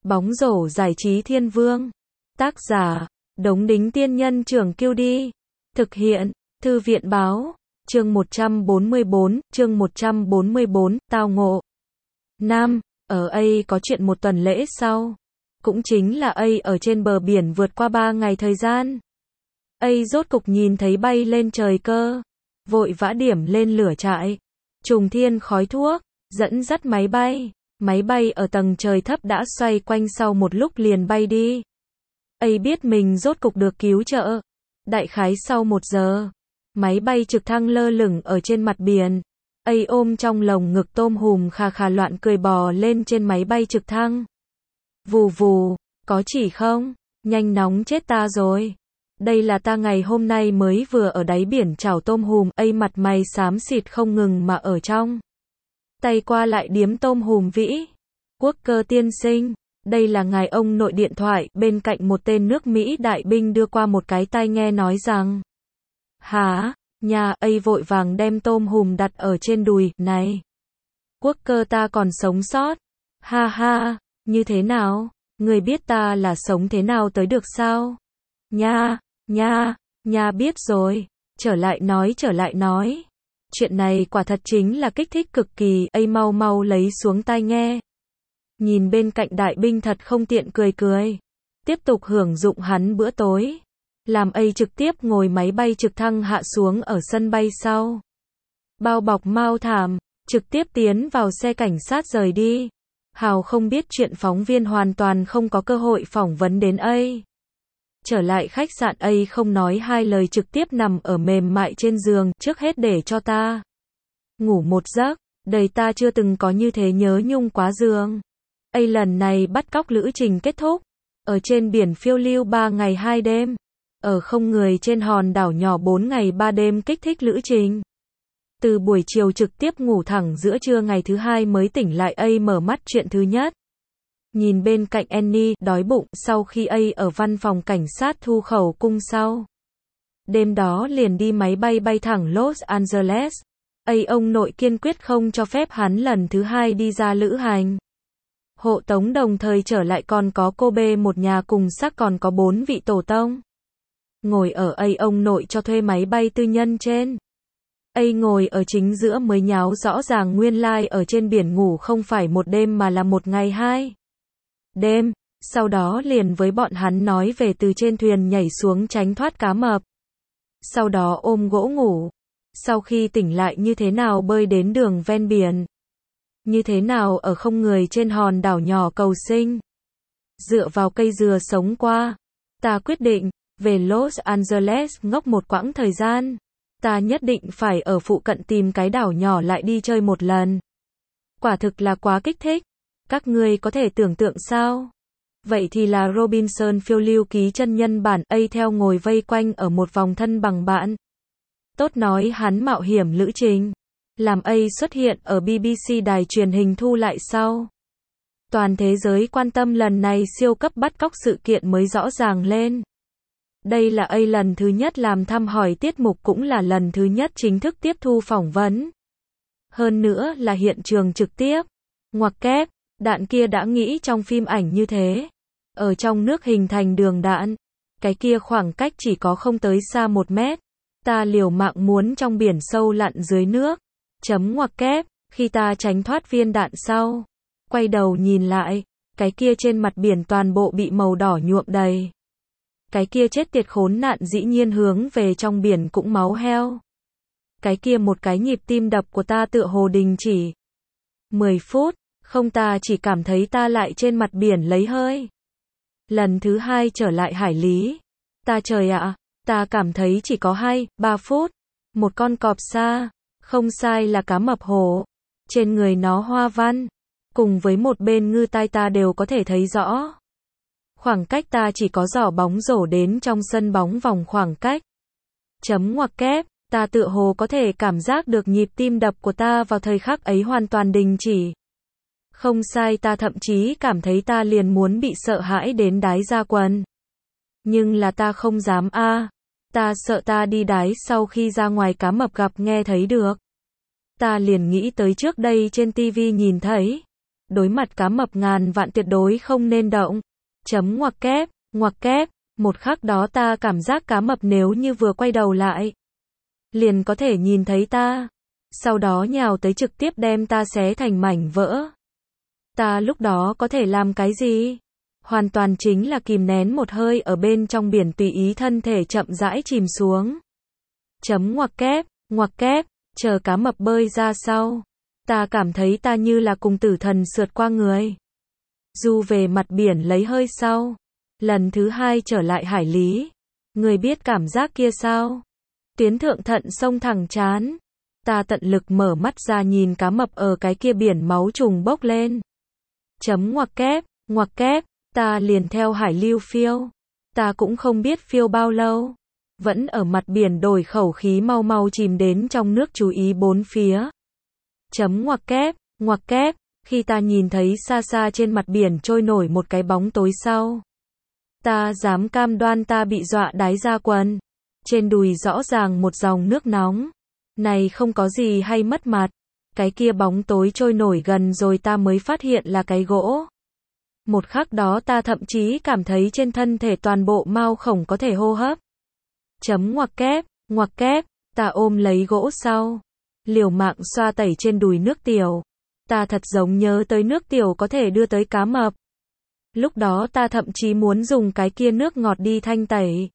Bóng rổ giải trí thiên vương. Tác giả, Đống Đính Tiên Nhân Trưởng Kiêu Đi. Thực hiện, Thư viện Báo. Chương 144, Tao ngộ. Nam, ở A có chuyện một tuần lễ sau. Cũng chính là A ở trên bờ biển vượt qua 3 ngày thời gian. A rốt cục nhìn thấy bay lên trời cơ. Vội vã điểm lên lửa trại. Trùng thiên khói thuốc, dẫn dắt máy bay. Máy bay ở tầng trời thấp đã xoay quanh sau một lúc liền bay đi. A biết mình rốt cục được cứu trợ. Đại khái sau 1 giờ, máy bay trực thăng lơ lửng ở trên mặt biển. A ôm trong lồng ngực tôm hùm khà khà loạn cười bò lên trên máy bay trực thăng. Vù vù, có chỉ không? Nhanh nóng chết ta rồi. Đây là ta ngày hôm nay mới vừa ở đáy biển chảo tôm hùm. A mặt mày xám xịt không ngừng mà ở trong tay qua lại điếm tôm hùm vĩ. Quốc cơ tiên sinh, đây là ngài ông nội. Điện thoại bên cạnh một tên nước Mỹ đại binh đưa qua một cái tai nghe nói rằng: hả, nhà. A vội vàng đem tôm hùm đặt ở trên đùi. Này, quốc cơ, ta còn sống sót. Ha ha, như thế nào? Người biết ta là sống thế nào tới được sao? Nha, biết rồi. Trở lại nói. Chuyện này quả thật chính là kích thích cực kỳ. A mau mau lấy xuống tai nghe. Nhìn bên cạnh đại binh thật không tiện, cười. Tiếp tục hưởng dụng hắn bữa tối. Làm A trực tiếp ngồi máy bay trực thăng hạ xuống ở sân bay sau. Bao bọc mao thảm, trực tiếp tiến vào xe cảnh sát rời đi. Hào không biết chuyện phóng viên hoàn toàn không có cơ hội phỏng vấn đến A. Trở lại khách sạn, A không nói hai lời trực tiếp nằm ở mềm mại trên giường. Trước hết để cho ta ngủ một giấc, đời ta chưa từng có như thế nhớ nhung quá giường. A lần này bắt cóc lữ trình kết thúc. Ở trên biển phiêu lưu 3 ngày 2 đêm. Ở không người trên hòn đảo nhỏ 4 ngày 3 đêm kích thích lữ trình. Từ buổi chiều trực tiếp ngủ thẳng giữa trưa ngày thứ hai mới tỉnh lại. A mở mắt chuyện thứ nhất. Nhìn bên cạnh Annie, đói bụng. Sau khi A ở văn phòng cảnh sát thu khẩu cung sau. Đêm đó liền đi máy bay bay thẳng Los Angeles. A ông nội kiên quyết không cho phép hắn lần thứ hai đi ra lữ hành. Hộ tống đồng thời trở lại còn có cô B một nhà cùng xác còn có 4 vị tổ tông. Ngồi ở A ông nội cho thuê máy bay tư nhân trên. A ngồi ở chính giữa mới nháo rõ ràng nguyên lai ở trên biển ngủ không phải 1 đêm mà là 1 ngày 2 đêm. Sau đó liền với bọn hắn nói về từ trên thuyền nhảy xuống tránh thoát cá mập. Sau đó ôm gỗ ngủ. Sau khi tỉnh lại như thế nào bơi đến đường ven biển. Như thế nào ở không người trên hòn đảo nhỏ cầu sinh. Dựa vào cây dừa sống qua. Ta quyết định, về Los Angeles ngốc một quãng thời gian. Ta nhất định phải ở phụ cận tìm cái đảo nhỏ lại đi chơi một lần. Quả thực là quá kích thích. Các ngươi có thể tưởng tượng sao? Vậy thì là Robinson phiêu lưu ký chân nhân bản. A theo ngồi vây quanh ở một vòng thân bằng bạn. Tốt nói hắn mạo hiểm lữ trình. Làm A xuất hiện ở BBC đài truyền hình thu lại sau. Toàn thế giới quan tâm lần này siêu cấp bắt cóc sự kiện mới rõ ràng lên. Đây là A lần thứ nhất làm thăm hỏi tiết mục, cũng là lần thứ nhất chính thức tiếp thu phỏng vấn. Hơn nữa là hiện trường trực tiếp. Ngoặc kép, đạn kia đã nghĩ trong phim ảnh như thế. Ở trong nước hình thành đường đạn. Cái kia khoảng cách chỉ có không tới xa 1 mét. Ta liều mạng muốn trong biển sâu lặn dưới nước. Ngoặc kép, khi ta tránh thoát viên đạn sau. Quay đầu nhìn lại. Cái kia trên mặt biển toàn bộ bị màu đỏ nhuộm đầy. Cái kia chết tiệt khốn nạn dĩ nhiên hướng về trong biển cũng máu heo. Cái kia một cái nhịp tim đập của ta tựa hồ đình chỉ. 10 phút, không, ta chỉ cảm thấy ta lại trên mặt biển lấy hơi. Lần thứ hai trở lại hải lý. Ta trời ạ, ta cảm thấy chỉ có 2-3 phút. Một con cọp sa, không sai là cá mập hồ. Trên người nó hoa văn, cùng với một bên ngư tai ta đều có thể thấy rõ. Khoảng cách ta chỉ có giỏ bóng rổ đến trong sân bóng vòng khoảng cách. Ngoặc kép, ta tựa hồ có thể cảm giác được nhịp tim đập của ta vào thời khắc ấy hoàn toàn đình chỉ. Không sai, ta thậm chí cảm thấy ta liền muốn bị sợ hãi đến đái ra quần. Nhưng là ta không dám a. Ta sợ ta đi đái sau khi ra ngoài cá mập gặp nghe thấy được. Ta liền nghĩ tới trước đây trên TV nhìn thấy. Đối mặt cá mập ngàn vạn tuyệt đối không nên động. Ngoặc kép, một khắc đó ta cảm giác cá mập nếu như vừa quay đầu lại, liền có thể nhìn thấy ta. Sau đó nhào tới trực tiếp đem ta xé thành mảnh vỡ. Ta lúc đó có thể làm cái gì? Hoàn toàn chính là kìm nén một hơi ở bên trong biển tùy ý thân thể chậm rãi chìm xuống. Ngoặc kép, chờ cá mập bơi ra sau. Ta cảm thấy ta như là cùng tử thần sượt qua người. Du về mặt biển lấy hơi sau. Lần thứ 2 trở lại hải lý. Người biết cảm giác kia sao? Tuyến thượng thận sông thẳng trán. Ta tận lực mở mắt ra nhìn cá mập ở cái kia biển máu trùng bốc lên. Ngoặc kép, ta liền theo hải lưu phiêu. Ta cũng không biết phiêu bao lâu. Vẫn ở mặt biển đổi khẩu khí mau mau chìm đến trong nước chú ý bốn phía. Ngoặc kép, khi ta nhìn thấy xa xa trên mặt biển trôi nổi một cái bóng tối sau. Ta dám cam đoan ta bị dọa đái ra quần. Trên đùi rõ ràng một dòng nước nóng. Này không có gì hay mất mặt. Cái kia bóng tối trôi nổi gần rồi ta mới phát hiện là cái gỗ. Một khắc đó ta thậm chí cảm thấy trên thân thể toàn bộ mao khổng có thể hô hấp. Ngoặc kép, ta ôm lấy gỗ sau. Liều mạng xoa tẩy trên đùi nước tiểu. Ta thật giống nhớ tới nước tiểu có thể đưa tới cá mập. Lúc đó ta thậm chí muốn dùng cái kia nước ngọt đi thanh tẩy.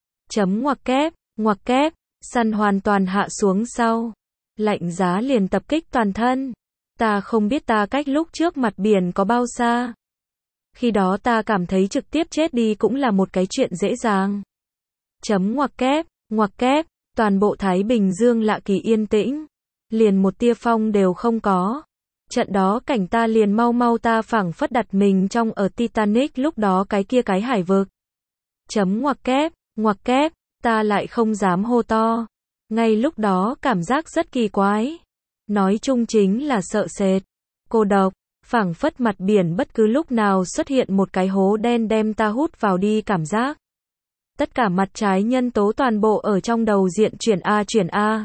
Ngoặc kép, săn hoàn toàn hạ xuống sau. Lạnh giá liền tập kích toàn thân. Ta không biết ta cách lúc trước mặt biển có bao xa. Khi đó ta cảm thấy trực tiếp chết đi cũng là một cái chuyện dễ dàng. Ngoặc kép, toàn bộ Thái Bình Dương lạ kỳ yên tĩnh. Liền một tia phong đều không có. Trận đó cảnh ta liền mau ta phảng phất đặt mình trong ở Titanic lúc đó cái kia cái hải vực. Ngoặc kép, ta lại không dám hô to. Ngay lúc đó cảm giác rất kỳ quái. Nói chung chính là sợ sệt, cô độc, phảng phất mặt biển bất cứ lúc nào xuất hiện một cái hố đen đem ta hút vào đi cảm giác. Tất cả mặt trái nhân tố toàn bộ ở trong đầu diện chuyển A.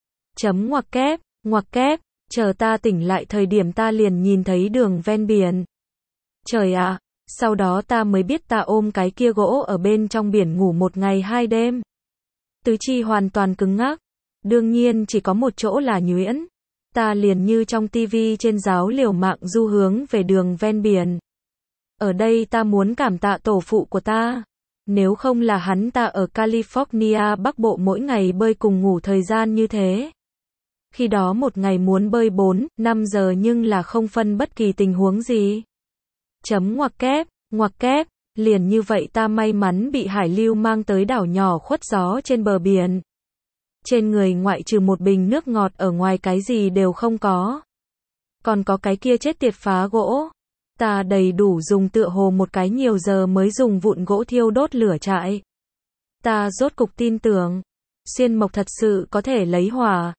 Ngoặc kép, chờ ta tỉnh lại thời điểm ta liền nhìn thấy đường ven biển. Trời ạ, sau đó ta mới biết ta ôm cái kia gỗ ở bên trong biển ngủ 1 ngày 2 đêm. Tứ chi hoàn toàn cứng ngắc. Đương nhiên chỉ có một chỗ là nhuyễn. Ta liền như trong tivi trên giáo liều mạng du hướng về đường ven biển. Ở đây ta muốn cảm tạ tổ phụ của ta. Nếu không là hắn ta ở California Bắc Bộ mỗi ngày bơi cùng ngủ thời gian như thế. Khi đó một ngày muốn bơi 4-5 giờ nhưng là không phân bất kỳ tình huống gì. Ngoặc kép, liền như vậy ta may mắn bị hải lưu mang tới đảo nhỏ khuất gió trên bờ biển. Trên người ngoại trừ một bình nước ngọt ở ngoài cái gì đều không có. Còn có cái kia chết tiệt phá gỗ. Ta đầy đủ dùng tựa hồ một cái nhiều giờ mới dùng vụn gỗ thiêu đốt lửa trại. Ta rốt cục tin tưởng. Xuyên mộc thật sự có thể lấy hỏa.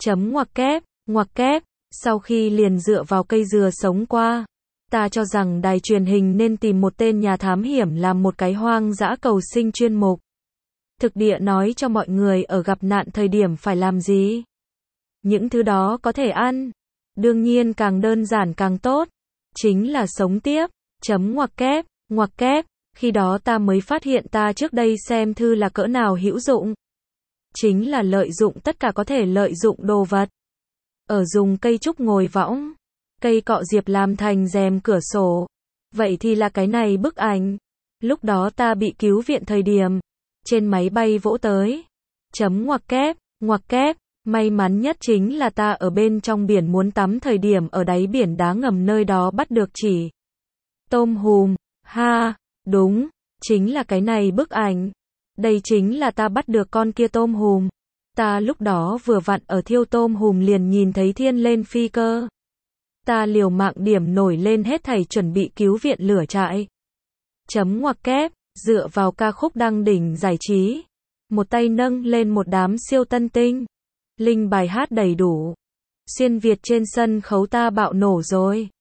Ngoặc kép, sau khi liền dựa vào cây dừa sống qua. Ta cho rằng đài truyền hình nên tìm một tên nhà thám hiểm làm một cái hoang dã cầu sinh chuyên mục. Thực địa nói cho mọi người ở gặp nạn thời điểm phải làm gì. Những thứ đó có thể ăn. Đương nhiên càng đơn giản càng tốt. Chính là sống tiếp. Ngoặc kép, khi đó ta mới phát hiện ta trước đây xem thư là cỡ nào hữu dụng. Chính là lợi dụng tất cả có thể lợi dụng đồ vật. Ở dùng cây trúc ngồi võng. Cây cọ diệp làm thành rèm cửa sổ. Vậy thì là cái này bức ảnh. Lúc đó ta bị cứu viện thời điểm. Trên máy bay vỗ tới. Ngoặc kép, may mắn nhất chính là ta ở bên trong biển muốn tắm thời điểm ở đáy biển đá ngầm nơi đó bắt được chỉ tôm hùm. Ha, đúng, chính là cái này bức ảnh. Đây chính là ta bắt được con kia tôm hùm. Ta lúc đó vừa vặn ở thiêu tôm hùm liền nhìn thấy thiên lên phi cơ. Ta liều mạng điểm nổi lên hết thảy chuẩn bị cứu viện lửa trại. Ngoặc kép, dựa vào ca khúc đăng đỉnh giải trí. Một tay nâng lên một đám siêu tân tinh. Linh bài hát đầy đủ. Xuyên Việt trên sân khấu ta bạo nổ rồi.